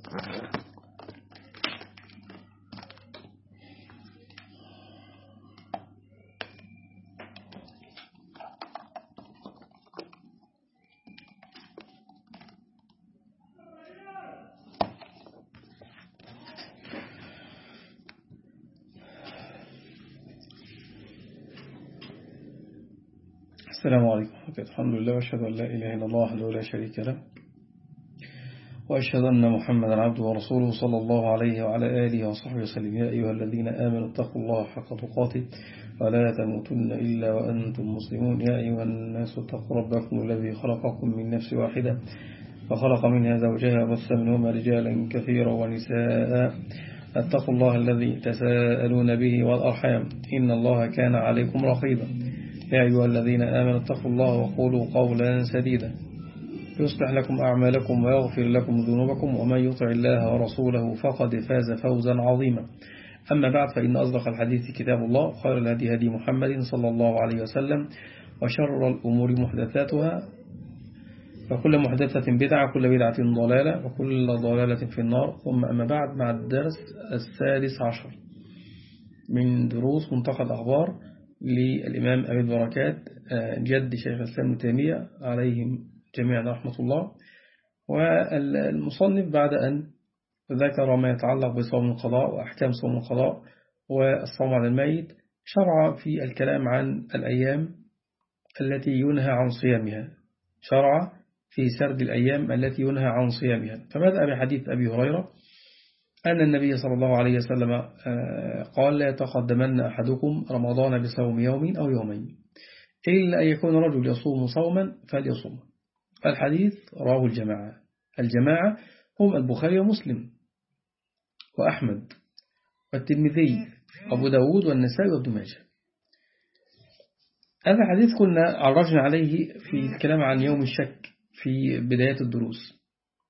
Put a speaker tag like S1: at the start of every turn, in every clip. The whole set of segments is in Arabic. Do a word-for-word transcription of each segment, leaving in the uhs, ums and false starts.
S1: السلام عليكم. الحمد لله وأشهد أن لا إله إلا الله وحده لا شريك له، وأشهد أن محمدا عبده ورسوله صلى الله عليه وعلى آله وصحبه وسلم. يا أيها الذين آمنوا اتقوا الله حق تقاته ولا تموتن إلا وأنتم مسلمون. يا أيها الناس اتقوا ربكم الذي خلقكم من نفس واحدة وخلق منها زوجها وبث منهما رجالا كثيرا ونساء. اتقوا الله الذي تساءلون به والأرحام إن الله كان عليكم رقيبا. يا أيها الذين آمنوا اتقوا الله وقولوا قولا سديدا يصلح لكم أعمالكم ويغفر لكم ذنوبكم، ومن يطع الله ورسوله فقد فاز فوزا عظيما. أما بعد، فإن أصدق الحديث كتاب الله، خير الهدي هدي محمد صلى الله عليه وسلم، وشر الأمور محدثاتها، وكل محدثة بدعة، كل بدعة ضلالة، وكل ضلالة في النار. ثم أما بعد، مع الدرس السادس عشر من دروس منتقى الأخبار للإمام أبي البركات جد شيخ الإسلام ابن تيمية عليهم جميعا رحمة الله. والمصنف بعد أن ذكر ما يتعلق بصوم القضاء وأحكام صوم القضاء والصوم على الميت، شرع في الكلام عن الأيام التي ينهى عن صيامها، شرع في سرد الأيام التي ينهى عن صيامها. فبدأ بحديث أبي هريرة أن النبي صلى الله عليه وسلم قال: لا يتقدمن أحدكم رمضان بصوم يوم أو يومين إلا أن يكون رجل يصوم صوما فليصوم. الحديث رواه الجماعة. الجماعة هم البخاري ومسلم وأحمد والترمذي أبو داود والنسائي وابن ماجه. هذا الحديث كنا عرجنا عليه في الكلام عن يوم الشك في بداية الدروس.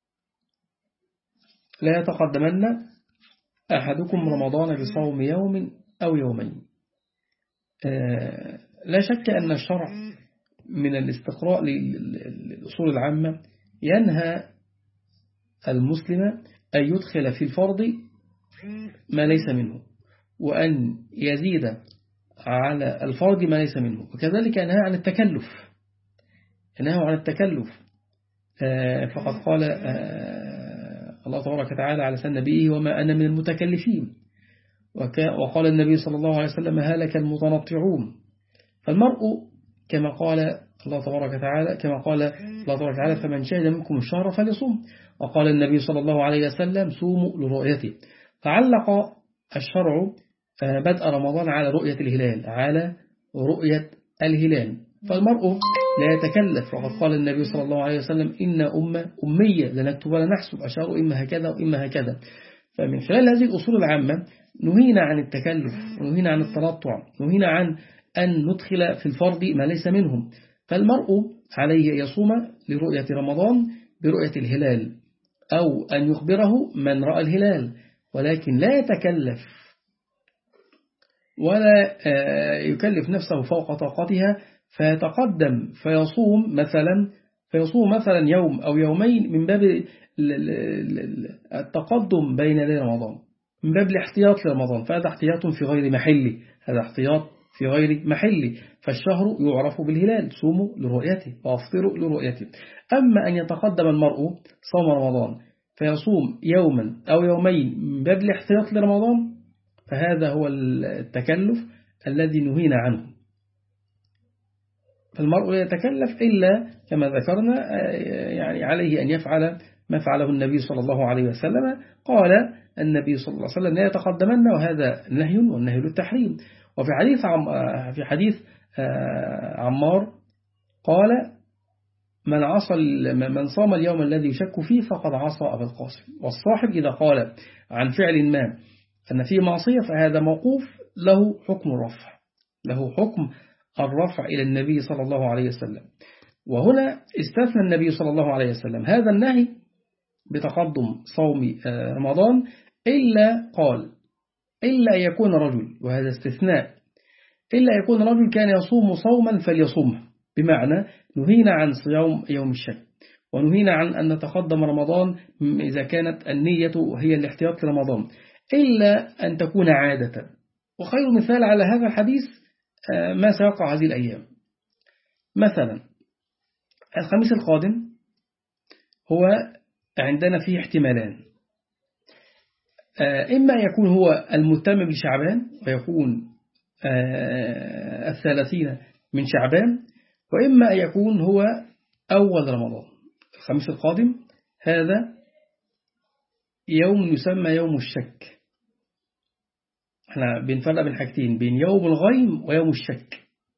S1: لا يتقدمن أحدكم رمضان بصوم يوم أو يومين. لا شك أن الشرع من الاستقراء للأصول العامة ينهى المسلم أن يدخل في الفرض ما ليس منه، وأن يزيد على الفرض ما ليس منه، وكذلك ينهى عن التكلف، ينهى عن التكلف. فقد قال الله تبارك وتعالى على لسان نبيه: وما أنا من المتكلفين. وقال النبي صلى الله عليه وسلم: هلك المتنطعون. فالمرء كما قال الله تبارك وتعالى كما قال الله تبارك وتعالى: فمن شهد منكم الشهر فليصوم. وقال النبي صلى الله عليه وسلم: صوموا لرؤيته. فعلق الشرع بدء رمضان على رؤية الهلال، على رؤية الهلال. فالمرء لا يتكلف، وقد قال النبي صلى الله عليه وسلم: إن أمة أمية لنكتب ولا نحسب، أشار إما هكذا وإما هكذا. فمن خلال هذه الأصول العامة نهينا عن التكلف، ونهينا عن التنطع، نهينا عن أن ندخل في الفرض ما ليس منهم. فالمرء عليه يصوم لرؤية رمضان برؤية الهلال، أو أن يخبره من رأى الهلال، ولكن لا يتكلف ولا يكلف نفسه فوق طاقتها، فيتقدم فيصوم مثلا فيصوم مثلا يوم أو يومين من باب التقدم بين يدي رمضان، من باب الاحتياط لرمضان. فهذا احتياط في غير محله، هذا احتياط في غير محله. فالشهر يعرف بالهلال، صوموا لرؤيته وافطروا لرؤيته. أما أن يتقدم المرء صوم رمضان فيصوم يوما أو يومين من باب الاحتياط لرمضان، فهذا هو التكلف الذي نهينا عنه. فالمرء لا يتكلف إلا كما ذكرنا، يعني عليه أن يفعل ما فعله النبي صلى الله عليه وسلم. قال النبي صلى الله عليه وسلم: لا يتقدمن، وهذا نهي، والنهي للتحريم. وفي حديث عم في حديث عمار قال: من عصى من صام اليوم الذي يشك فيه فقد عصى أبا القاسم. والصاحب إذا قال عن فعل ما أن فيه معصية فهذا موقوف، له حكم الرفع، له حكم الرفع إلى النبي صلى الله عليه وسلم. وهنا استثنى النبي صلى الله عليه وسلم هذا النهي بتقدم صوم رمضان، إلا قال: إلا أن يكون رجل، وهذا استثناء، إلا أن يكون رجل كان يصوم صوما فليصومه، بمعنى نهينا عن صيام يوم الشك، ونهينا عن أن نتقدم رمضان إذا كانت النية هي الاحتياط لرمضان إلا أن تكون عادة. وخير مثال على هذا الحديث ما سيقع هذه الأيام. مثلا الخميس القادم هو عندنا فيه احتمالان، إما يكون هو المتمم لشعبان ويكون الثلاثين من شعبان، وإما يكون هو أول رمضان. الخميس القادم هذا يوم يسمى يوم الشك. احنا بنفرق بين حاجتين، بين يوم الغيم ويوم الشك.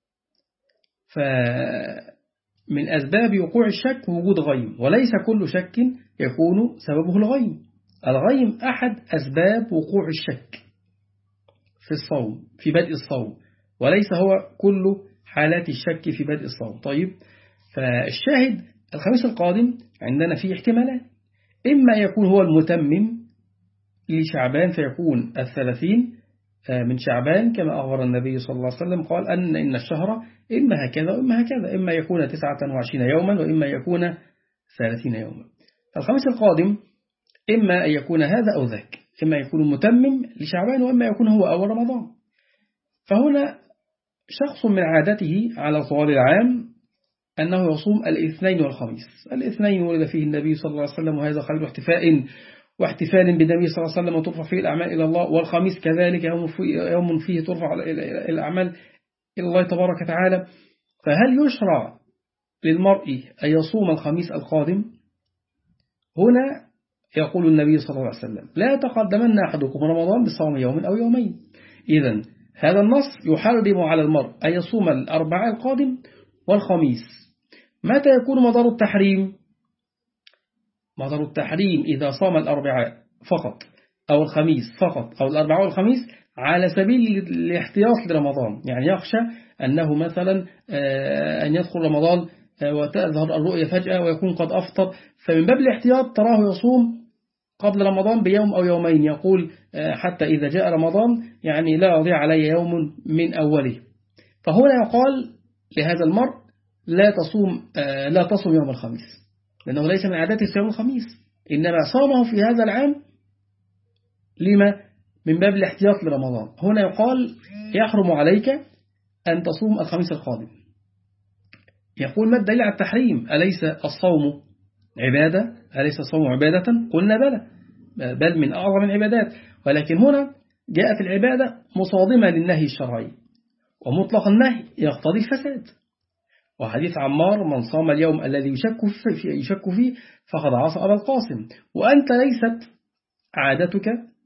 S1: فمن أسباب وقوع الشك وجود غيم، وليس كل شك يكون سببه الغيم. الغيم أحد أسباب وقوع الشك في الصوم، في بدء الصوم، وليس هو كل حالات الشك في بدء الصوم. طيب، فالشاهد الخميس القادم عندنا فيه احتمالات، إما يكون هو المتمم لشعبان فيكون الثلاثين من شعبان كما أخبر النبي صلى الله عليه وسلم، قال أن إن الشهر إما هكذا وإما هكذا، إما يكون تسعة وعشرين يوما وإما يكون ثلاثين يوما. الخميس القادم إما أن يكون هذا أو ذاك، إما يكون متمم لشعبان وإما يكون هو أول رمضان. فهنا شخص من عادته على طوال العام أنه يصوم الاثنين والخميس. الاثنين ولد فيه النبي صلى الله عليه وسلم وهذا خير احتفاء واحتفال بالنبي صلى الله عليه وسلم وترفع فيه الأعمال إلى الله، والخميس كذلك يوم فيه, يوم فيه ترفع الأعمال إلى الله تبارك وتعالى. فهل يشرع للمرء أن يصوم الخميس القادم؟ هنا يقول النبي صلى الله عليه وسلم: لا يتقدمن أحدكم رمضان بصوم يوم أو يومين. إذن هذا النص يحرم على المرء أن يصوم الأربعاء القادم والخميس. متى يكون مدار التحريم؟ مدار التحريم إذا صام الأربعاء فقط أو الخميس فقط أو الأربعاء والخميس على سبيل الاحتياط لرمضان، يعني يخشى أنه مثلا أن يدخل رمضان وتظهر الرؤية فجأة ويكون قد أفطر، فمن باب الاحتياط تراه يصوم قبل رمضان بيوم أو يومين، يقول حتى إذا جاء رمضان يعني لا يضيع علي يوم من أوله. فهنا يقال لهذا المرء لا تصوم لا تصوم يوم الخميس، لأنه ليس من عادته صيام الخميس، إنما صامه في هذا العام لما من باب الاحتياط لرمضان. هنا يقال يحرم عليك أن تصوم الخميس القادم. يقول: ما الدليل على التحريم؟ أليس الصوم عبادة؟ أليس الصوم عبادة؟ قلنا بلى، بل من أعظم العبادات، ولكن هنا جاءت العبادة مصادمة للنهي الشرعي، ومطلق النهي يقتضي الفساد. وحديث عمار: من صام اليوم الذي يشك فيه, يشك فيه فقد عصى أبا القاسم. وأنت ليست عادتك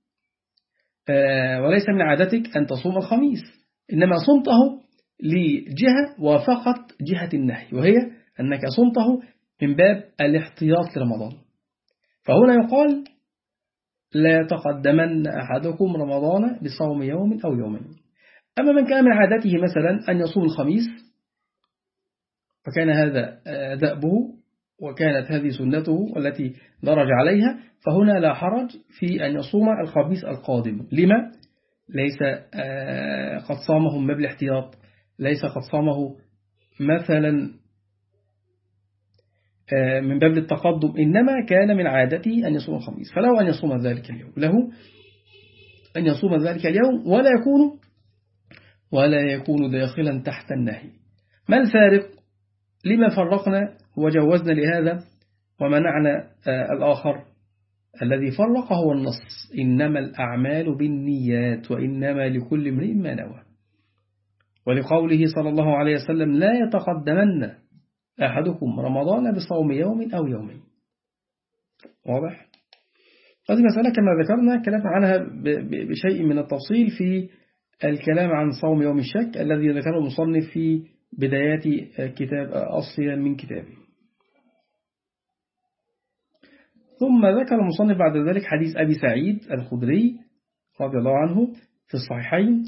S1: وليس من عادتك أن تصوم الخميس، إنما صمته لجهة وفقط جهة النهي، وهي أنك صمته من باب الاحتياط لرمضان. فهنا يقال: لا يتقدمن أحدكم رمضان بصوم يوم أو يومين. أما من كان من عادته مثلا أن يصوم الخميس فكان هذا دأبه وكانت هذه سنته والتي درج عليها، فهنا لا حرج في أن يصوم الخميس القادم. لما؟ ليس قد صامه من باب الاحتياط، ليس قد صامه مثلا من باب التقدم، إنما كان من عادته أن يصوم الخميس، فله أن يصوم ذلك اليوم، له أن يصوم ذلك اليوم ولا يكون ولا يكون داخلا تحت النهي. ما الفارق؟ لما فرقنا وجوزنا لهذا ومنعنا الآخر؟ الذي فرق هو النص: إنما الأعمال بالنيات وإنما لكل امرئ ما نوى. ولقوله صلى الله عليه وسلم: لا يتقدمن أحدكم رمضان بصوم يوم أو يومين. واضح؟ هذه مسألة كما ذكرنا كلام عنها بشيء من التفصيل في الكلام عن صوم يوم الشك الذي ذكره المصنف في بدايات كتاب الصيام من كتابه. ثم ذكر المصنف بعد ذلك حديث أبي سعيد الخدري رضي الله عنه في الصحيحين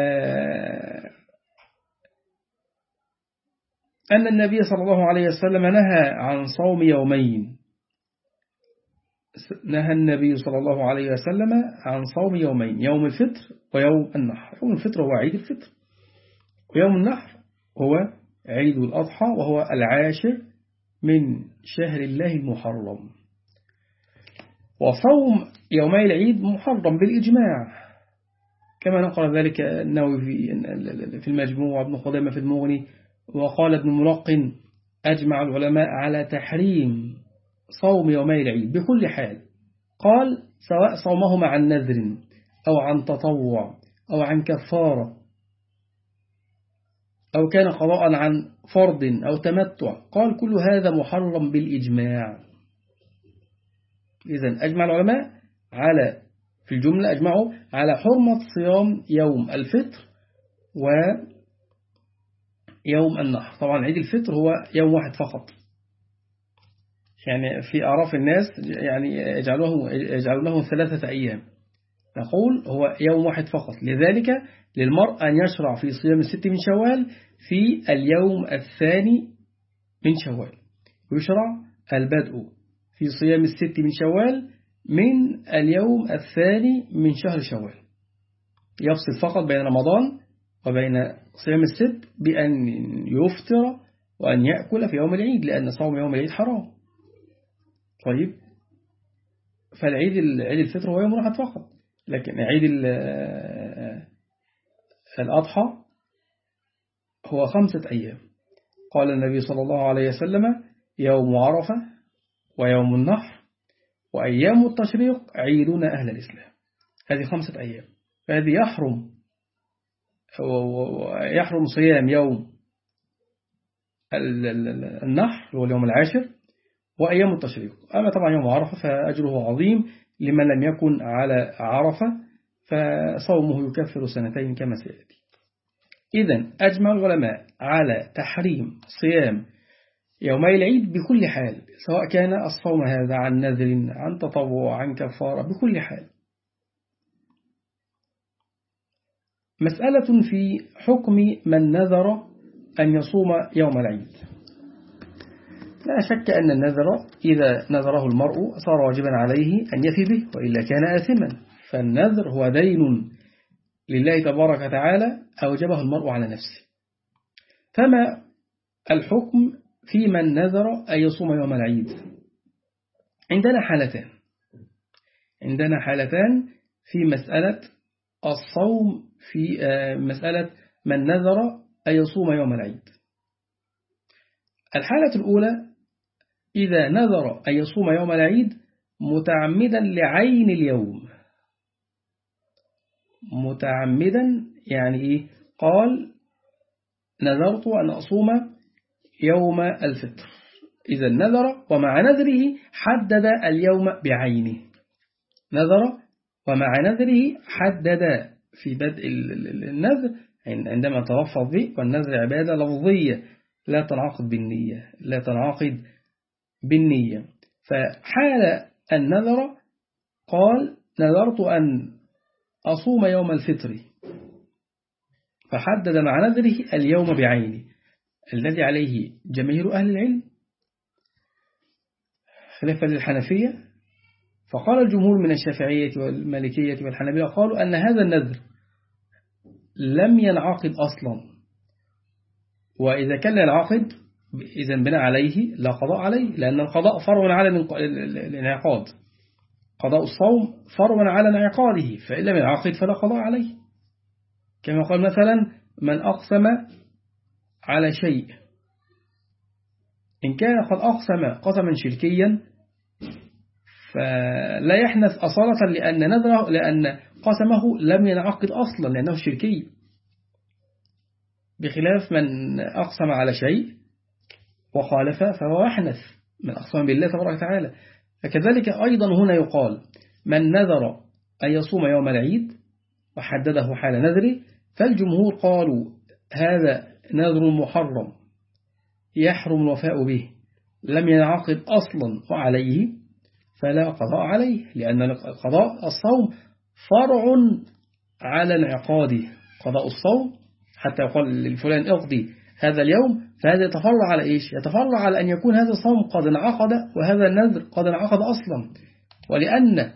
S1: أن النبي صلى الله عليه وسلم نهى عن صوم يومين. نهى النبي صلى الله عليه وسلم عن صوم يومين: يوم الفطر ويوم النحر. يوم الفطر هو عيد الفطر، ويوم النحر هو عيد الأضحى وهو العاشر من شهر الله المحرم. وصوم يومي العيد محرم بالإجماع، كما نقل ذلك النووي في المجموع وابن قدامة في المغني. وقال ابن ملقن: أجمع العلماء على تحريم صوم يومي العيد بكل حال. قال: سواء صومهما عن نذر أو عن تطوع أو عن كفارة أو كان قضاء عن فرض أو تمتع، قال: كل هذا محرم بالإجماع. إذن أجمع العلماء على في الجملة أجمعوا على حرمة صيام يوم الفطر ويوم النحر. طبعا عيد الفطر هو يوم واحد فقط، يعني في أعراف الناس يعني يجعلوه يجعلونه ثلاثة أيام، نقول هو يوم واحد فقط. لذلك للمرء أن يشرع في صيام الست من شوال في اليوم الثاني من شوال، ويشرع البدء في صيام الست من شوال من اليوم الثاني من شهر شوال، يفصل فقط بين رمضان وبين صيام الست بأن يفطر وأن يأكل في يوم العيد، لأن صوم يوم العيد حرام. طيب، فالعيد العيد الفطر هو يوم واحد فقط، لكن عيد الأضحى هو خمسة أيام. قال النبي صلى الله عليه وسلم: يوم عرفة ويوم النحر وأيام التشريق عيدنا أهل الإسلام. هذه خمسة أيام، فهذه يحرم يحرم صيام يوم النحر هو اليوم العاشر وأيام التشريق. أما طبعا يوم عرفة فأجره عظيم لمن لم يكن على عرفة، فصومه يكفر سنتين كما سيأتي. إذن أجمع العلماء على تحريم صيام يومي العيد بكل حال، سواء كان الصوم هذا عن نذر عن تطوع عن كفارة، بكل حال. مسألة في حكم من نذر أن يصوم يوم العيد. لا شك أن النذر إذا نذره المرء صار واجبا عليه أن يفي به، وإلا كان آثما. فالنذر هو دين لله تبارك وتعالى أوجبه المرء على نفسه. فما الحكم في من نذر أن يصوم يوم العيد؟ عندنا حالتان عندنا حالتان في مسألة الصوم، في مسألة من نذر أن يصوم يوم العيد. الحالة الأولى: إذا نذر أن يصوم يوم العيد متعمدا لعين اليوم. متعمدا يعني إيه؟ قال: نذرت أن أصوم يوم الفطر. إذا نذر ومع نذره حدد اليوم بعينه. نذر ومع نذره حدد في بدء النذر عندما تلفظ به، والنذر عبادة لفظية لا تنعقد بالنية لا تنعقد بالنية. فحال النذر قال: نذرت أن أصوم يوم الفطر، فحدد مع نذره اليوم بعينه، الذي عليه جماهير أهل العلم خلافا للحنفية. فقال الجمهور من الشافعية والمالكية والحنابلة قالوا أن هذا النذر لم ينعقد أصلا، وإذا كان ينعقد إذا بناء عليه لا قضاء عليه، لأن القضاء فرع على الانعقاد. قضاء الصوم فرع على انعقاده، فإن لم ينعقد فلا قضاء عليه. كما قال مثلا: من أقسم على شيء إن كان قد أقسم قسما شركيا فلا يحنث أصالة، لأن نذره لأن قسمه لم ينعقد أصلا لأنه شركي، بخلاف من أقسم على شيء وخالف فهو يحنث من أقسم بالله تبارك وتعالى. فكذلك أيضا هنا يقال: من نذر أن يصوم يوم العيد وحدده حال نذره، فالجمهور قالوا هذا نذر محرم يحرم الوفاء به، لم ينعقد أصلا وعليه فلا قضاء عليه، لأن قضاء الصوم فرع على انعقاده. قضاء الصوم حتى يقال للفلان اقضي هذا اليوم، فهذا يتفرع على إيش؟ يتفرع على أن يكون هذا الصوم قد انعقد وهذا النذر قد انعقد أصلا. ولأن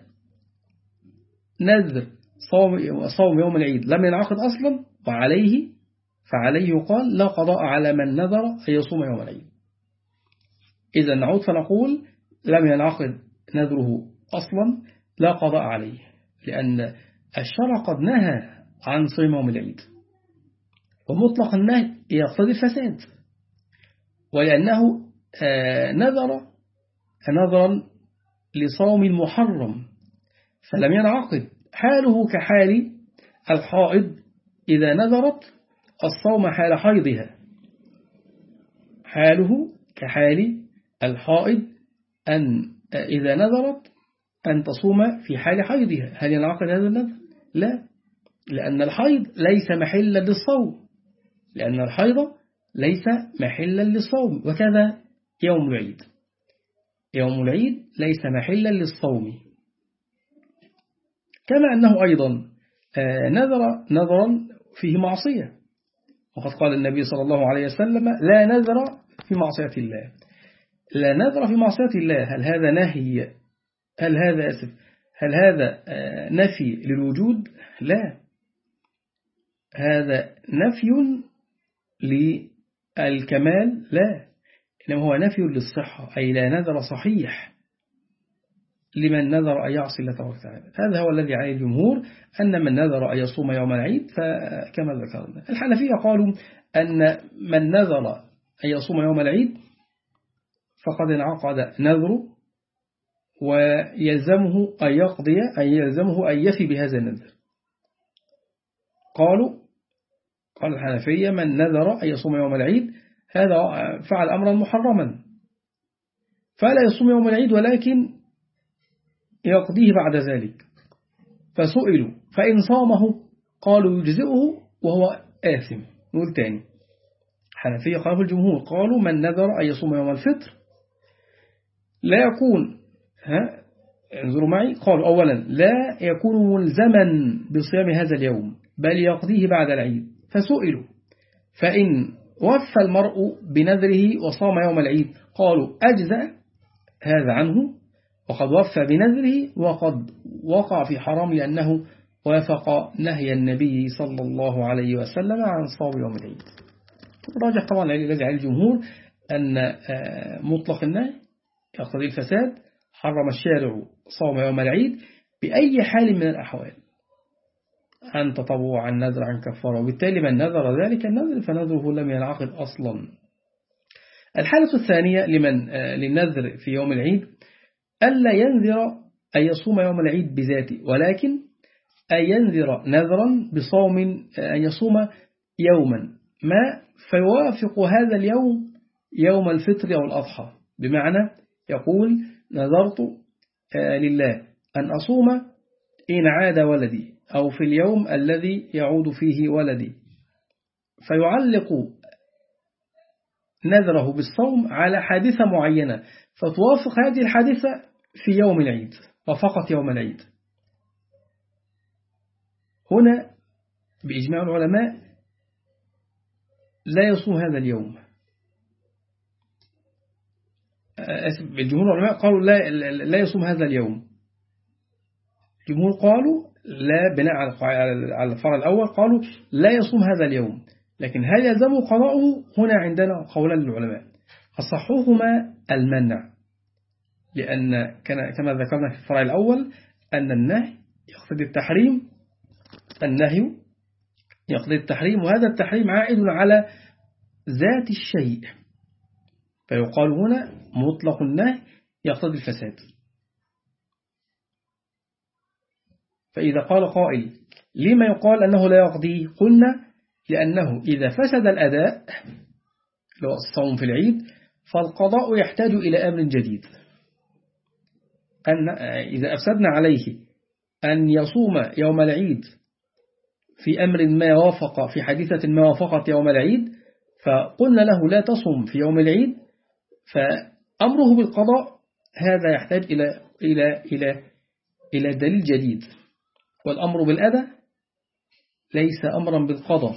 S1: نذر صوم, صوم يوم العيد لم ينعقد أصلا وعليه، فعليه قال: لا قضاء على من نذر أن يصوم يوم العيد. إذا نعود فنقول لم ينعقد نذره أصلا، لا قضاء عليه، لأن الشرع قد نهى عن صيام يوم العيد، ومطلق النهي يقتضي الفساد، ولأنه نذر نذرا لصوم المحرم فلم ينعقد، حاله كحال الحائض إذا نذرت الصوم حال حيضها، حاله كحال الحائض أن إذا نذرت أن تصوم في حال حيضها، هل ينعقد هذا النذر؟ لا، لأن الحيض ليس محلا للصوم، لأن الحيض ليس محلا للصوم، وكذا يوم العيد، يوم العيد ليس محلا للصوم، كما أنه أيضا نذر نذرا فيه معصية، وقد قال النبي صلى الله عليه وسلم لا نذر في معصية الله، لا نذر في معصية الله، هل هذا نهي؟ هل هذا أسف هل هذا نفي للوجود؟ لا، هذا نفي للكمال، لا، إنما هو نفي للصحة، أي لا نذر صحيح لمن نذر أن يعصي الله تبارك وتعالى. هذا هو الذي عليه الجمهور، أن من نذر أن يصوم يوم العيد فكما ذكرنا. الحنفية قالوا أن من نذر أن يصوم يوم العيد فقد انعقد نذره ويلزمه أن يقضي أن يلزمه أن يفي بهذا النذر. قالوا قال الحنفية من نذر أن يصوم يوم العيد هذا فعل أمرا محرما فلا يصوم يوم العيد ولكن يقضيه بعد ذلك، فسئلوا فإن صامه قالوا يجزئه وهو آثم. نقول تاني، حنفية قالوا الجمهور قالوا من نذر أن يصوم يوم الفطر لا يكون ها انظروا معي، قالوا أولا لا يكون ملزما بصيام هذا اليوم بل يقضيه بعد العيد، فسئلوا فإن وفى المرء بنذره وصام يوم العيد قالوا أجزأ هذا عنه وقد وفى بنذره وقد وقع في حرام لأنه وافق نهي النبي صلى الله عليه وسلم عن صوم يوم العيد. الراجح طبعا الذي عليه الجمهور أن مطلق النهي يقتضي الفساد، حرم الشارع صوم يوم العيد بأي حال من الأحوال، عن تطوع عن نذر عن كفارة، وبالتالي من نذر ذلك النذر فنذره لم ينعقد أصلا. الحالة الثانية لمن للنذر في يوم العيد ألا ينذر أن يصوم يوم العيد بذاته، ولكن أن ينذر نذرا بصوم أن يصوم يوما ما فيوافق هذا اليوم يوم الفطر أو الأضحى، بمعنى يقول نذرت لله أن أصوم إن عاد ولدي أو في اليوم الذي يعود فيه ولدي، فيعلق نذره بالصوم على حادثة معينة فتوافق هذه الحادثة في يوم العيد وفقط يوم العيد. هنا بإجماع العلماء لا يصوم هذا اليوم. الجمهور العلماء قالوا لا, لا يصوم هذا اليوم. الجمهور قالوا لا، بناء على الفرع الأول قالوا لا يصوم هذا اليوم، لكن هل يلزم قضاؤه؟ هنا عندنا قولان للعلماء، أصحهما المنع، لأن كما ذكرنا في الفرع الأول أن النهي يقتضي التحريم، النهي يقتضي التحريم، وهذا التحريم عائد على ذات الشيء، فيقال هنا مطلق النهي يقتضي الفساد. فإذا قال قائل لما يقال أنه لا يقضي؟ قلنا لأنه إذا فسد الأداء لو الصوم في العيد فالقضاء يحتاج إلى أمر جديد، أن إذا أفسدنا عليه أن يصوم يوم العيد في أمر ما وافق في حادثة ما وافقت يوم العيد، فقلنا له لا تصم في يوم العيد، فأمره بالقضاء هذا يحتاج إلى إلى إلى إلى دليل جديد، والأمر بالأداء ليس أمرا بالقضاء.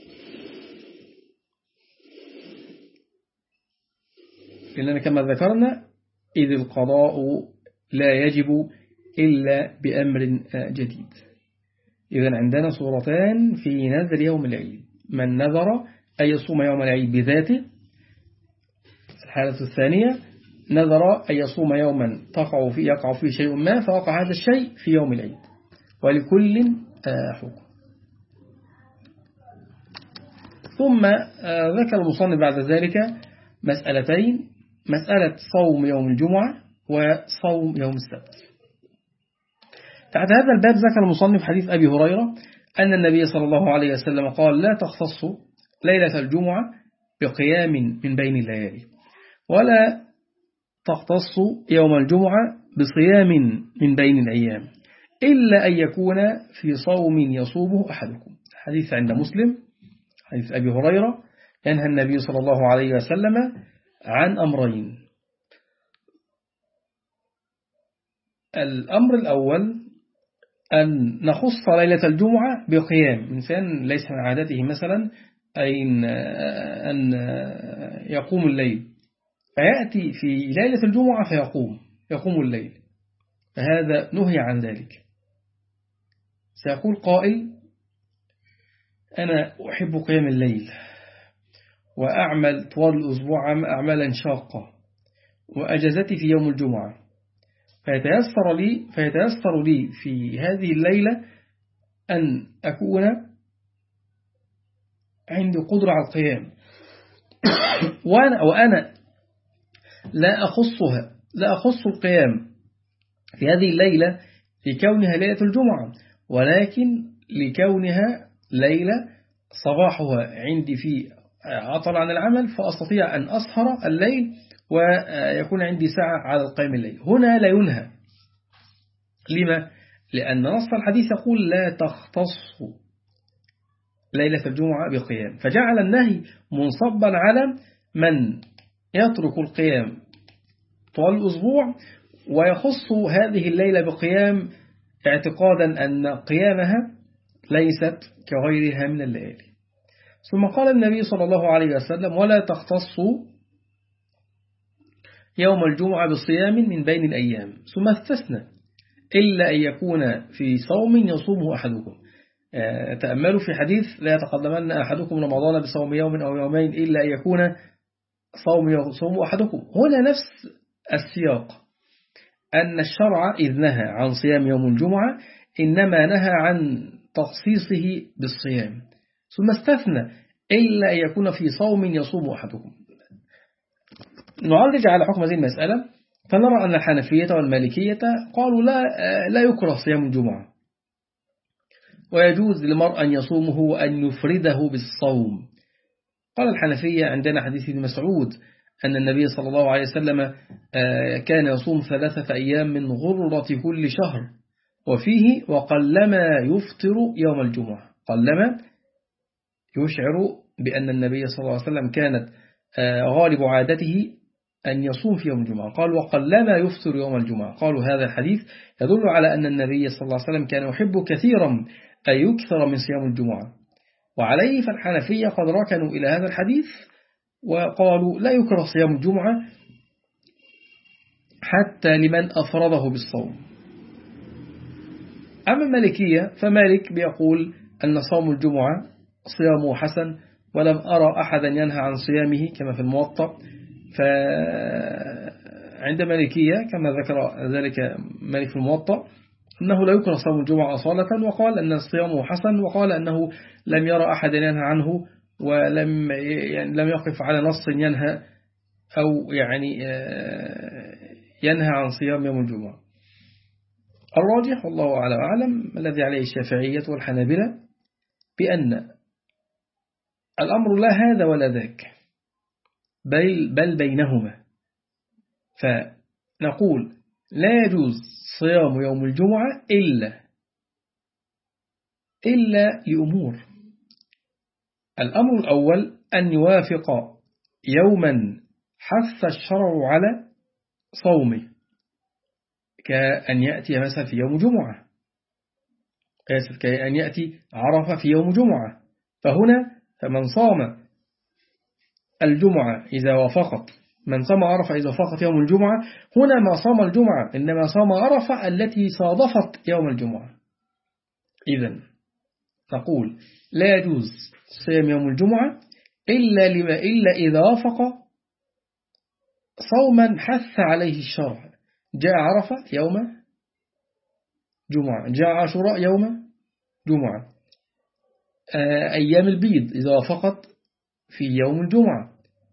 S1: لأننا كما ذكرنا إذ القضاء لا يجب إلا بأمر جديد. إذن عندنا صورتان في نذر يوم العيد، من نذر أن يصوم يوم العيد بذاته الحالة الثانية، نذر أن يصوم يوما تقع فيه يقع فيه شيء ما فوقع هذا الشيء في يوم العيد، ولكل حكم. ثم ذكر المصنف بعد ذلك مسألتين: مسألة صوم يوم الجمعة وصوم يوم السبت. تحت هذا الباب ذكر المصنف حديث أبي هريرة أن النبي صلى الله عليه وسلم قال: لا تختص ليلة الجمعة بقيام من بين الليالي، ولا تختص يوم الجمعة بصيام من بين الأيام، إلا أن يكون في صوم يصومه أحدكم. حديث عند مسلم، حديث أبي هريرة، ينهى النبي صلى الله عليه وسلم عن أمرين: الأمر الأول أن نخص ليلة الجمعة بقيام. إنسان ليس من عادته مثلا أن يقوم الليل، فيأتي في ليلة الجمعة فيقوم يقوم الليل، فهذا نهي عن ذلك. سيقول قائل: أنا أحب قيام الليل وأعمل طوال الأسبوع أعمالا شاقة وأجازتي في يوم الجمعة، فيتيسر لي, فيتيسر لي في هذه الليلة أن أكون عندي قدرة على القيام، وأنا, وأنا لا أخصها لا أخص القيام في هذه الليلة لكونها ليلة الجمعة، ولكن لكونها ليلة صباحها عندي في عطل عن العمل، فأستطيع أن أسهر الليل ويكون عندي ساعة على القيام الليل. هنا لا ينهى. لما؟ لأن نص الحديث يقول: لا تختص ليلة الجمعة بقيام، فجعل النهي منصبا على من يترك القيام طوال الأسبوع ويخص هذه الليلة بقيام اعتقادا أن قيامها ليست كغيرها من الليالي. ثم قال النبي صلى الله عليه وسلم: ولا تختص يوم الجمعة بصيام من بين الأيام، ثم استثنى: إلا أن يكون في صوم يصومه أحدكم. تأملوا في حديث: لا يتقدمن أحدكم رمضان بصوم يوم أو يومين إلا أن يكون صوم يصوم أحدكم. هنا نفس السياق، أن الشرع إذ نهى عن صيام يوم الجمعة إنما نهى عن تخصيصه بالصيام، ثم استثنى: إلا أن يكون في صوم يصوم أحدكم. نعرج على حكم هذه المسألة، فنرى أن الحنفية والمالكية قالوا لا, لا يكره صيام الجمعة، ويجوز للمرء أن يصومه وأن يفرده بالصوم. قال الحنفية: عندنا حديث ابن مسعود أن النبي صلى الله عليه وسلم كان يصوم ثلاثة أيام من غرة كل شهر، وفيه: وقلما يفطر يوم الجمعة. قلما يشعر بأن النبي صلى الله عليه وسلم كانت غالب عادته أن يصوم في يوم الجمعة. قال: وقلما يفطر يوم الجمعة. قالوا: هذا الحديث يدل على أن النبي صلى الله عليه وسلم كان يحب كثيرا أن يكثر من صيام الجمعة. وعليه فالحنفية قد ركنوا إلى هذا الحديث وقالوا لا يكره صيام الجمعة حتى لمن أفرده بالصوم. أما المالكية فمالك بيقول أن صوم الجمعة صيامه حسن، ولم أرى أحدا ينهى عن صيامه كما في الموطأ. فعند مالكية كما ذكر ذلك مالك في الموطأ أنه لا يكره صوم الجمعة أصالة، وقال أن صيامه حسن، وقال أنه لم يرى أحدا ينهى عنه، ولم يعني لم يقف على نص ينهى أو يعني ينهى عن صيام يوم الجمعة. الراجح والله أعلم أعلم الذي عليه الشافعية والحنابلة بأن الأمر لا هذا ولا ذاك، بل, بل بينهما. فنقول لا يجوز صيام يوم الجمعة إلا إلا لأمور. الأمر الأول أن يوافق يوما حث الشرع على صومه، كأن يأتي مثلا في يوم جمعة، كأن يأتي عرفة في يوم جمعة. فهنا فمن صام الجمعة إذا وافقت من صام عرفة إذا وافقت يوم الجمعة، هنا ما صام الجمعة إنما صام عرفة التي صادفت يوم الجمعة. إذن نقول لا يجوز صيام يوم الجمعة إلا لما إلا إذا وافق صوما حث عليه الشرع. جاء عرفة يوم جمعة، جاء عاشوراء يوم جمعة، أيام البيض إذا وافقت في يوم الجمعة.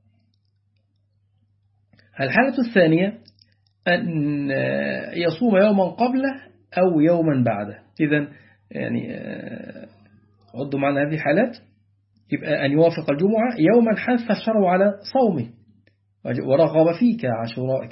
S1: الحالة الثانية أن يصوم يوما قبله أو يوما بعده. إذن يعني عدوا معنا هذه الحالات، يبقى أن يوافق الجمعة يوما حث الشرع على صومه ورغب فيه كعاشوراء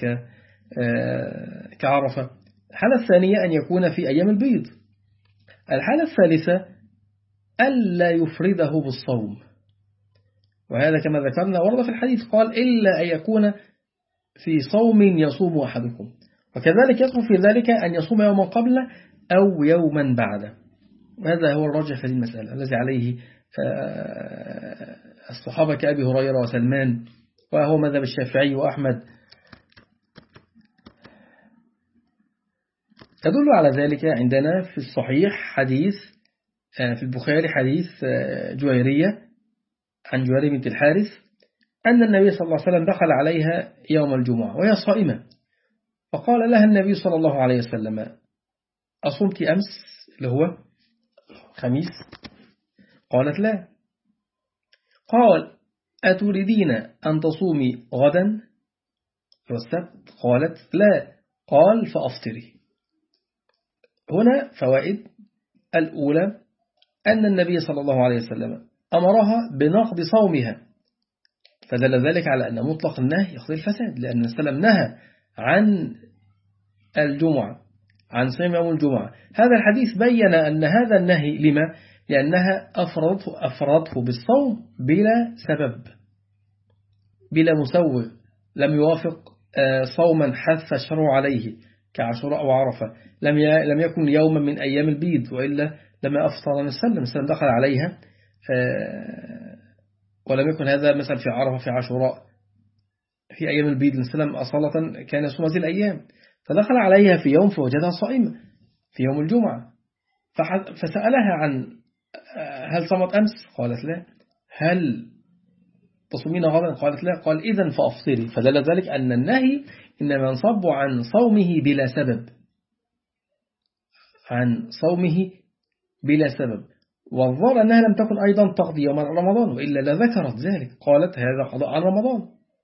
S1: كعرفة. الحالة الثانية أن يكون في أيام البيض. الحالة الثالثة ألا يفرده بالصوم، وهذا كما ذكرنا ورد في الحديث قال إلا أن يكون في صوم يصوم أحدكم، وكذلك يدخل في ذلك أن يصوم يوما قبله أو يوما بعده. وهذا هو الراجح في المسألة الذي عليه الصحابة كأبي هريرة وسلمان، وهو مذهب الشافعي وأحمد. تدل على ذلك عندنا في الصحيح حديث في البخاري حديث جويرية عن جويرية بنت الحارث أن النبي صلى الله عليه وسلم دخل عليها يوم الجمعة وهي صائمة، فقال لها النبي صلى الله عليه وسلم أصمت أمس اللي هو خميس؟ قالت لا. قال أتريدين أن تصومي غدا والسبت؟ قالت لا. قال فأفطري. هنا فوائد. الأولى أن النبي صلى الله عليه وسلم أمرها بنقض صومها، فدل ذلك على أن مطلق النهي يقضي الفساد، لأن السلام نهى عن الجمعة، عن صيام يوم الجمعة. هذا الحديث بين أن هذا النهي لما؟ لأنها أفرضته, أفرضته بالصوم بلا سبب، بلا مسوغ، لم يوافق صوما حث الشرع عليه كعاشوراء وعرفة، لم لم يكن يوما من أيام البيض، وإلا لما أفطر السلم السلم دخل عليها، ولم يكن هذا مثلا في عرفة في عاشوراء في أيام البيض السلم أصالة كان يصوم هذه الأيام، فدخل عليها في يوم فوجدها صائمة في يوم الجمعة، فسألها عن هل صمت أمس؟ قالت لا. هل تصومين غدا؟ قالت لا. قال إذن فأفطري. فدل ذلك أن النهي إنما ينصب عن صومه بلا سبب، عن صومه بلا سبب. والظاهر أنها لم تكن أيضا تقضي يوم رمضان، وإلا لا ذكرت ذلك، قالت هذا قضاء عن رمضان.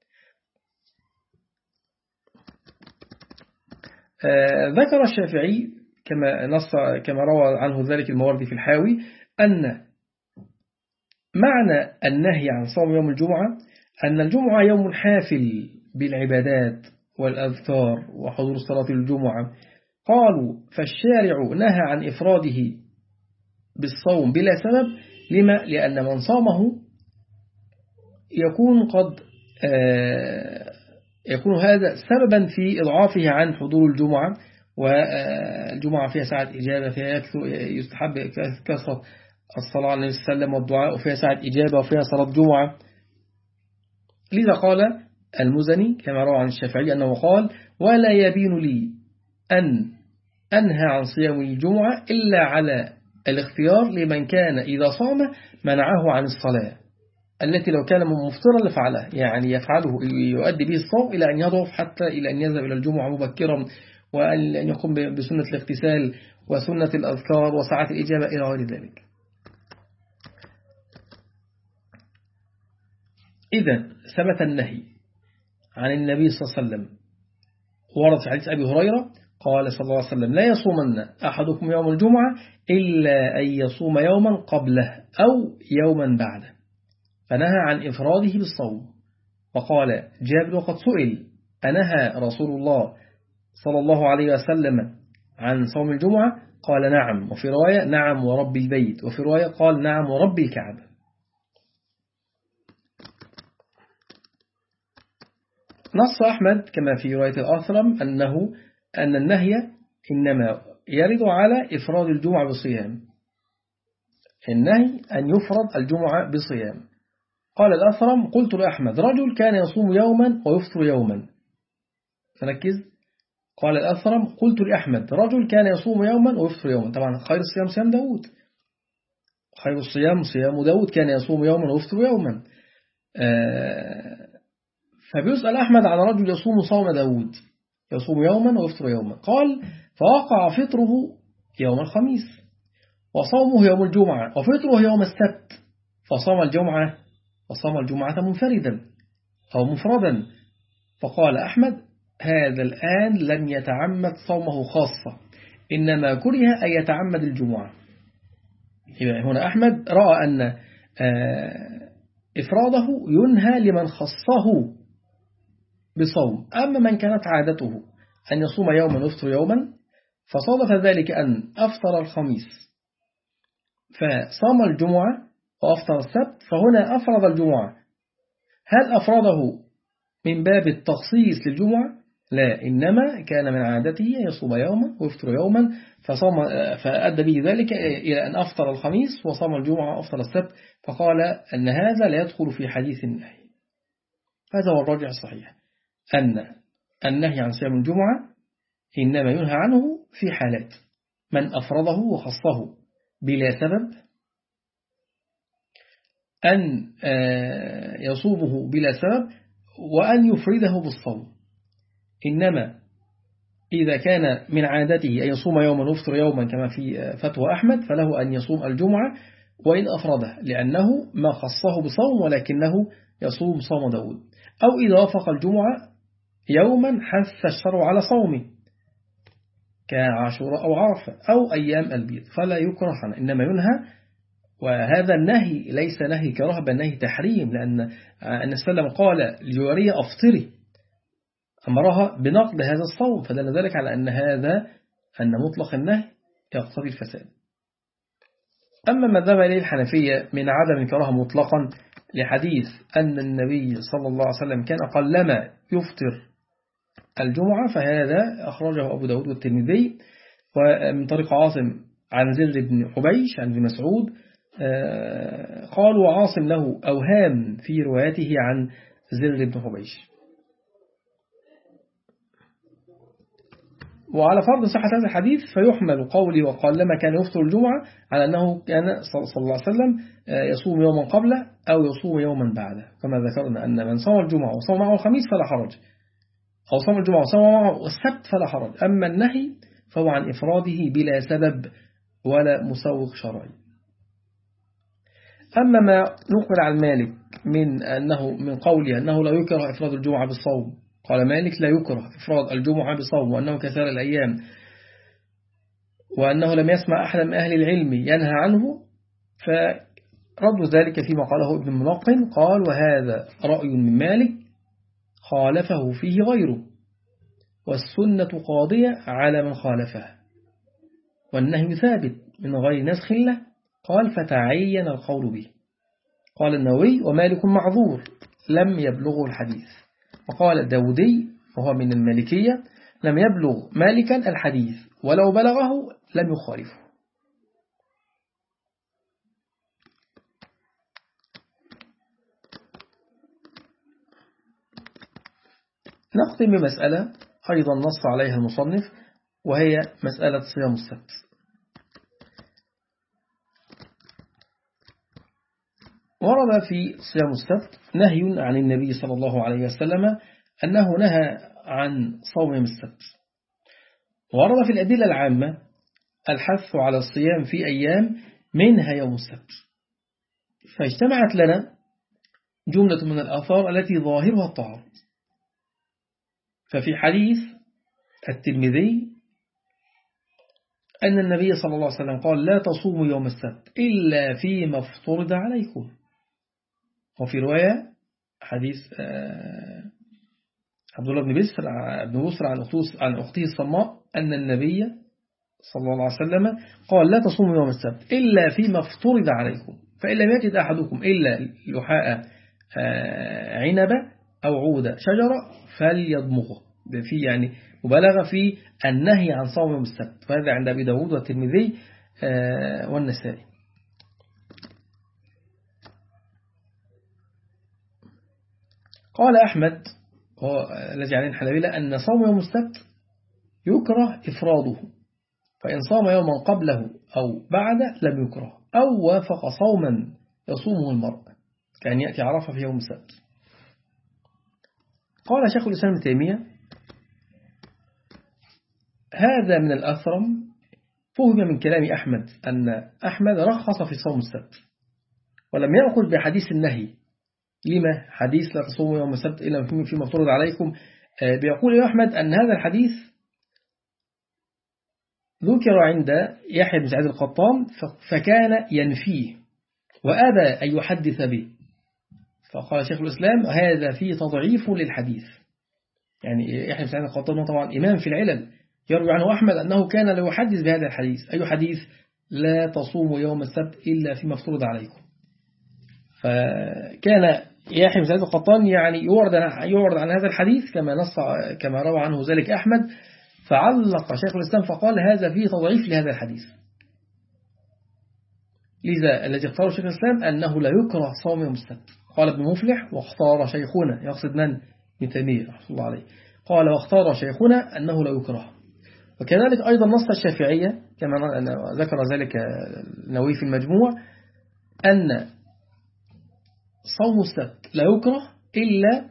S1: آه ذكر الشافعي كما نص كما روى عنه ذلك المواردي في الحاوي أن معنى النهي عن صوم يوم الجمعة أن الجمعة يوم حافل بالعبادات والأذكار وحضور صلاة الجمعة. قالوا فالشارع نهى عن إفراده بالصوم بلا سبب. لما؟ لأن من صامه يكون قد يكون هذا سببا في إضعافه عن حضور الجمعة، والجمعة فيها ساعة إجابة، فيها يستحب كثرة الصلاة على النبي صلى الله عليه وسلم والدعاء، وفيها ساعة إجابة، وفيها صلاة جمعة. لذا قال المزني كما روى عن الشافعي أنه قال ولا يبين لي أن أنهى عن صيام الجمعة إلا على الاختيار لمن كان إذا صام منعه عن الصلاة التي لو كان مفطرا لفعلها، يعني يفعله يؤدي به الصوم إلى أن يضعف حتى إلى أن يذهب إلى الجمعة مبكرا، وأن يقوم بسنة الاغتسال وسنة الأذكار وساعة الإجابة إلى غير ذلك. إذا ثبت النهي عن النبي صلى الله عليه وسلم، ورد في حديث أبي هريرة قال صلى الله عليه وسلم لا يصومن أحدكم يوم الجمعة إلا أن يصوم يوما قبله أو يوما بعده، فنهى عن إفراده بالصوم. وقال جابر وقد سئل أنهى رسول الله صلى الله عليه وسلم عن صوم الجمعة؟ قال نعم، وفي رواية نعم ورب البيت، وفي رواية قال نعم ورب الكعبة. نص أحمد كما في رواية الآثرم أنه أن النهي إنما يرد على إفراد الجمعة بصيام، النهي أن يفرد الجمعة بصيام. قال الآثرم قلت لأحمد رجل كان يصوم يوما ويفطر يوما، فركز. قال الآثرم قلت لأحمد رجل كان يصوم يوما ويفطر يوما، طبعا خير الصيام صيام داود، خير الصيام صيام داود كان يصوم يوما ويفطر يوما. آه فبيسأل أحمد عن رجل يصوم صوم داود، يصوم يوما ويفطر يوما، قال فوقع فطره يوم الخميس وصومه يوم الجمعة وفطره يوم السبت، فصام الجمعة وصام الجمعة منفردا أو مفردا. فقال أحمد هذا الآن لم يتعمد صومه خاصة، إنما كره أن يتعمد الجمعة. هنا أحمد رأى أن إفراده ينهى لمن خصه بصوم، أما من كانت عادته أن يصوم يوما ويفطر يوما، فصادف ذلك أن أفطر الخميس فصام الجمعة وأفطر السبت، فهنا أفرض الجمعة. هل أفرده من باب التخصيص للجمعة؟ لا، إنما كان من عادته يصوم يوما ويفطر يوما، فصام فأدى به ذلك إلى أن أفطر الخميس وصام الجمعة وأفطر السبت، فقال أن هذا لا يدخل في حديث النهي. هذا هو الراجح الصحيح، أن النهي عن صيام الجمعة إنما ينهى عنه في حالات من أفرضه وخصه بلا سبب، أن يصومه بلا سبب، وأن يفرده بالصوم. إنما إذا كان من عادته أن يصوم يوما ويفطر يوما كما في فتوى أحمد، فله أن يصوم الجمعة وإن أفرده، لأنه ما خصه بصوم ولكنه يصوم صوم داود. أو إذا وافق الجمعة يوما حث الشرع على صومه كعاشوراء أو عرفة أو أيام البيض فلا يكره عنه، إنما ينهى. وهذا النهي ليس نهي كراهة بل نهي تحريم، لأن النبي صلى الله عليه وسلم قال لجوارية أفطري، أمرها بنقض هذا الصوم، فدل ذلك على أن هذا أن مطلق النهي يقتضي الفساد. أما ما ذهب إليه الحنفية من عدم الكراهة مطلقا لحديث أن النبي صلى الله عليه وسلم كان قلما يفطر الجمعة، فهذا أخرجه أبو داود والترمذي ومن طريق عاصم عن زر بن حبيش عن ابن مسعود، قال وعاصم له أوهام في روايته عن زر بن حبيش. وعلى فرض صحة هذا الحديث فيحمل قولي وقال لما كان يفطر الجمعة على أنه كان صلى الله عليه وسلم يصوم يوما قبله أو يصوم يوما بعده، كما ذكرنا أن من صام الجمعة وصام معه الخميس فلا حرج، أو صام الجمعة وصام معه السبت فلا حرج. أما النهي فهو عن إفراده بلا سبب ولا مسوغ شرعي. أما ما نقل عن مالك من أنه من قوله أنه لا يكره إفراد الجمعة بالصوم، قال مالك لا يكره إفراد الجمعة بصوم وأنه كسائر الأيام، وأنه لم يسمع أحد من أهل العلم ينهى عنه، فرد ذلك فيما قاله ابن الملقن، قال وهذا رأي من مالك خالفه فيه غيره، والسنة قاضية على من خالفها، والنهي ثابت من غير نسخ له، قال فتعين القول به. قال النووي ومالك معذور لم يبلغه الحديث. وقال الداودي وهو من المالكية لم يبلغ مالكا الحديث ولو بلغه لم يخالفه. نختم بمسألة أيضا نص عليها المصنف، وهي مسألة صيام السبت. ورد في صيام السبت نهي عن النبي صلى الله عليه وسلم أنه نهى عن صوم يوم السبت. ورد في الأدلة العامة الحث على الصيام في أيام منها يوم السبت، فاجتمعت لنا جملة من الآثار التي ظاهرها التعارض. ففي حديث الترمذي أن النبي صلى الله عليه وسلم قال لا تصوموا يوم السبت إلا فيما افترض عليكم. وفي رواية حديث عبد الله بن بسر بن بسر عن أخته الصماء أن النبي صلى الله عليه وسلم قال لا تصوموا يوم السبت إلا فيما افترض عليكم، فإن لم يجد أحدكم إلا لحاء عنبة أو عود شجرة فليضمغه، في يعني مبالغة في النهي عن صوم يوم السبت، وهذا عند أبي داود والترمذي والنسائي. قال أحمد الذي عليه الحنابلة أن صوم يوم السبت يكره إفراده، فإن صام يوما قبله أو بعد لم يكره، أو وافق صوما يصومه المرء كأن يأتي عرفة في يوم السبت. قال شيخ الإسلام ابن تيمية: هذا من الأثرم. فهم من كلام أحمد أن أحمد رخص في صوم السبت ولم يأخذ بحديث النهي. لما حديث لا تصوموا يوم السبت إلا فيما افترض عليكم؟ بيقول أحمد أن هذا الحديث ذكر عند يحيى بن سعيد القطان فكان ينفيه وأبى أن يحدث به، فقال شيخ الإسلام: هذا فيه تضعيف للحديث. يعني يحيى بن سعيد القطان طبعا إمام في العلل، يروي عنه أحمد أنه كان لا يحدث بهذا الحديث. أي حديث؟ لا تصوموا يوم السبت إلا فيما افترض عليكم. فكان يحيى بن سعيد القطان يعني يورد يورد عن هذا الحديث كما نص كما روى عنه ذلك أحمد، فعلق شيخ الإسلام فقال: هذا فيه تضعيف لهذا الحديث. لذا الذي اختاره شيخ الإسلام أنه لا يكره صوم يوم السبت. قال ابن مفلح: واختار شيخنا، يقصد من؟ ابن تيمية رحمه الله عليه، قال: واختار شيخنا أنه لا يكره. وكذلك أيضا نص الشافعية كما ذكر ذلك النووي في المجموع أن صوم السبت لا يكره إلا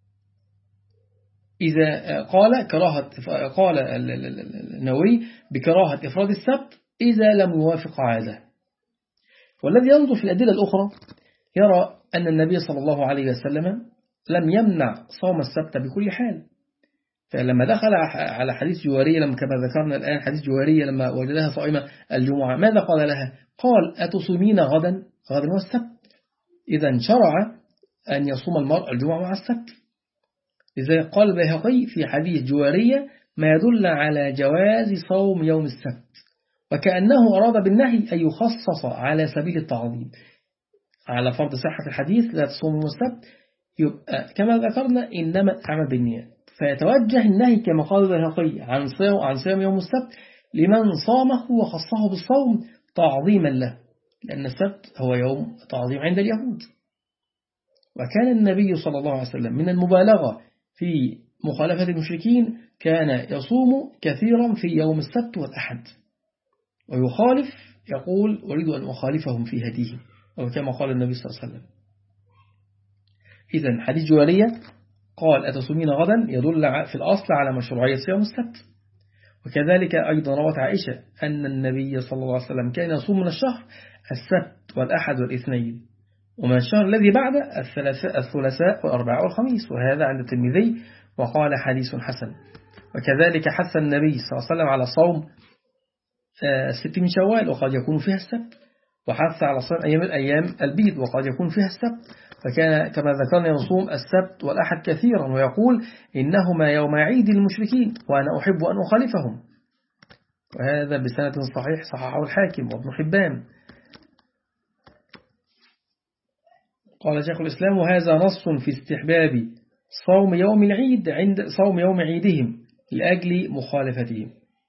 S1: إذا قال كراهة قال النووي بكراهة إفراد السبت إذا لم يوافق عادة. والذي ينظر في الأدلة الأخرى يرى أن النبي صلى الله عليه وسلم لم يمنع صوم السبت بكل حال. فلما دخل على حديث جوارية، لما كما ذكرنا الآن حديث جوارية لما وجدها صائمة الجمعة، ماذا قال لها؟ قال: أتصومين غدا؟ غدا والسبت. إذا شرع أن يصوم المرء الجمعة مع السبت. إذا قال البيهقي في حديث جوارية ما يدل على جواز صوم يوم السبت، وكأنه أراد بالنهي أن يخصص على سبيل التعظيم على فرض صحة الحديث لا تصوم يوم السبت. يبقى كما ذكرنا إنما الأعمال بالنيات، فيتوجه النهي كما قال البيهقي عن صيام عن صيام يوم السبت لمن صامه وخصه بالصوم تعظيما له، لأن السبت هو يوم تعظيم عند اليهود. وكان النبي صلى الله عليه وسلم من المبالغة في مخالفة المشركين كان يصوم كثيرا في يوم السبت والأحد، ويخالف يقول: أريد أن أخالفهم في هديهم، أو كما قال النبي صلى الله عليه وسلم. إذن حديث جوارية قال: أتصومين غدا يدل في الأصل على مشروعية صيام السبت. وكذلك أيضا روت عائشة أن النبي صلى الله عليه وسلم كان يصوم من الشهر السبت والأحد والاثنين، ومن الشهر الذي بعد الثلاثاء والأربعاء والخميس، وهذا عند الترمذي وقال: حديث حسن. وكذلك حث النبي صلى الله عليه وسلم على صوم الست من شوال وقد يكون فيها السبت، وحث على صوم أيام الأيام البيض وقد يكون فيها السبت. فكان كما ذكرنا يصوم السبت والأحد كثيرا، ويقول: إنهما يوم عيد المشركين وأنا أحب أن أخالفهم. وهذا بسند صحيح صححه الحاكم وابن حبان. قال شيخ الإسلام: وهذا نص في استحباب صوم يوم العيد عند صوم يوم عيدهم لأجل مخالفتهم.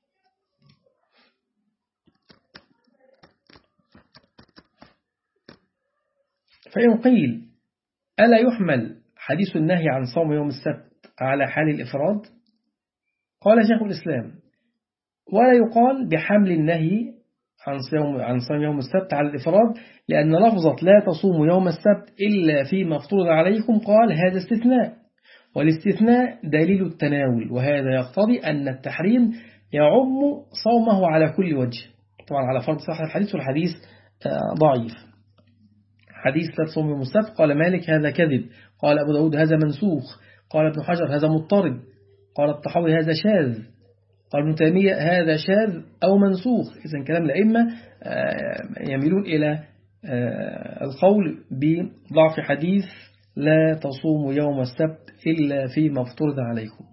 S1: فإن قيل: ألا يحمل حديث النهي عن صوم يوم السبت على حال الإفراد؟ قال شيخ الإسلام: ولا يقال بحمل النهي عن صوم عن صوم يوم السبت على الإفراد، لأن لفظة لا تصوم يوم السبت إلا فيما افترض عليكم قال هذا استثناء، والاستثناء دليل التناول، وهذا يقتضي أن التحريم يعم صومه على كل وجه. طبعا على فرض صحة الحديث، والحديث ضعيف. حديث لا تصوم يوم السبت قال مالك هذا كذب، قال أبو داود هذا منسوخ، قال ابن حجر هذا مضطرب، قال الطحاوي هذا شاذ، قال ابن تيمية هذا شاذ أو منسوخ. إذن كلام الأئمة يميلون إلى القول بضعف حديث لا تصوم يوم السبت إلا فيما افترض عليكم.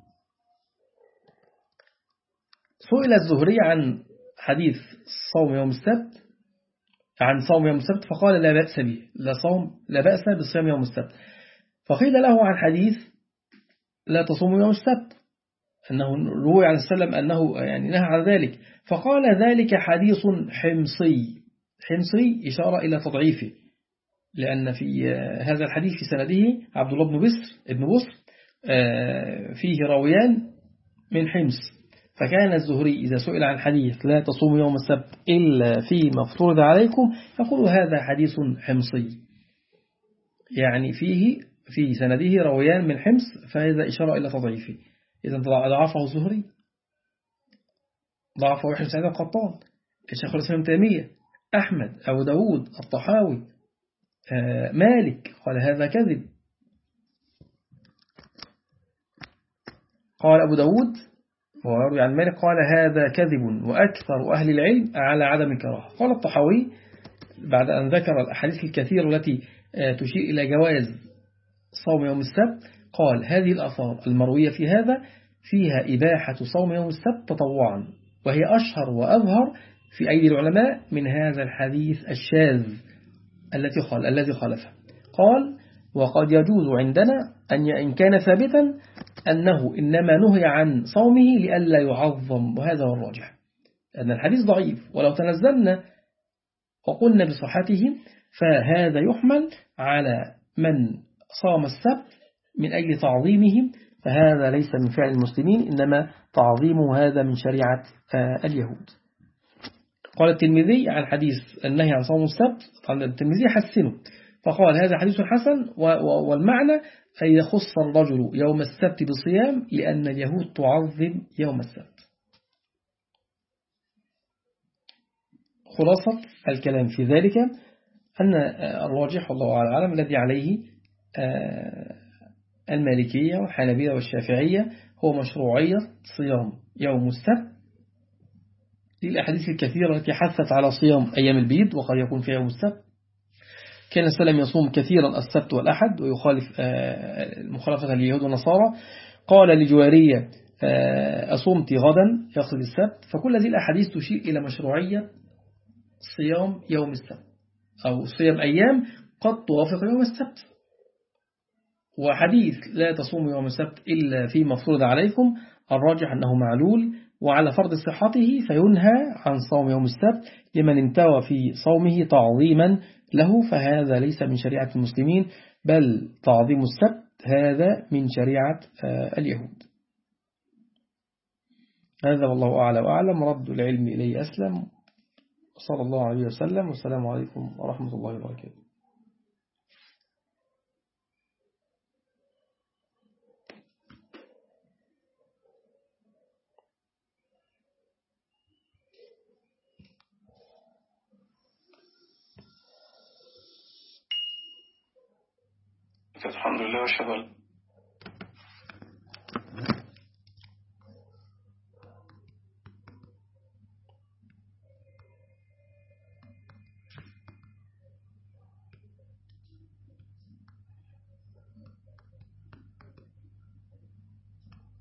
S1: سئل الزهري عن حديث صوم يوم السبت عن صوم يوم السبت فقال لا بأس به، لا صوم لا بأس بصيام يوم السبت. فقيل له عن حديث لا تصوم يوم السبت أنه روي عن السلام أنه يعني نهى عن ذلك، فقال ذلك حديث حمصي. حمصي إشارة إلى تضعيفه، لأن في هذا الحديث في سنده عبد الله بن بسر ابن بسر فيه راويان من حمص. فكان الزهري إذا سئل عن حديث لا تصوم يوم السبت إلا فيما افترض عليكم يقول هذا حديث حمصي، يعني فيه في سنده رويان من حمص فهذا إشارة إلى تضعيفه. إذا ضعفه الزهري، ضعفه يحيى بن سعيد القطان، الشيخ الإسلام تيمية، أحمد، أبو داود، الطحاوي، مالك قال هذا كذب. قال أبو داود ويروي عن مالك قال هذا كذب وأكثر أهل العلم على عدم الكراهة. قال الطحاوي بعد أن ذكر الأحاديث الكثيرة التي تشير إلى جواز صوم يوم السبت قال هذه الآثار المروية في هذا فيها إباحة صوم يوم السبت تطوعا، وهي أشهر وأظهر في أيدي العلماء من هذا الحديث الشاذ التي خال الذي خالفه. قال وقد يجوز عندنا أن إن كان ثابتا أنه إنما نهي عن صومه لئلا يعظم، وهذا هو الراجح، أن الحديث ضعيف، ولو تنزلنا وقلنا بصحته فهذا يحمل على من صام السبت من أجل تعظيمهم، فهذا ليس من فعل المسلمين، إنما تعظيم هذا من شريعة اليهود. قال الترمذي عن حديث النهي عن صوم السبت، طبعا الترمذي حسنه فقال هذا حديث حسن، والمعنى أن يخص الرجل يوم السبت بصيام لأن اليهود تعظم يوم السبت. خلاصة الكلام في ذلك أن الراجح والله أعلم الذي عليه المالكية والحنابلة والشافعية هو مشروعية صيام يوم السبت للأحاديث الكثيرة التي حثت على صيام أيام البيض وقد يكون في يوم السبت. كان السلام يصوم كثيرا السبت والأحد ويخالف مخالفة اليهود والنصارى. قال لجوارية أصمت غدا يقصد السبت. فكل هذه الأحاديث تشير إلى مشروعية صيام يوم السبت أو صيام أيام قد توافق يوم السبت. وحديث لا تصوم يوم السبت إلا فيما فرض عليكم الراجح أنه معلول وعلى فرض صحته، فينهى عن صوم يوم السبت لمن انتوى في صومه تعظيما له، فهذا ليس من شريعة المسلمين، بل تعظيم السبت هذا من شريعة اليهود. هذا والله أعلى وأعلم. رد العلم إليه أسلم. صلى الله عليه وسلم، والسلام عليكم ورحمة الله وبركاته. الحمد لله واشهد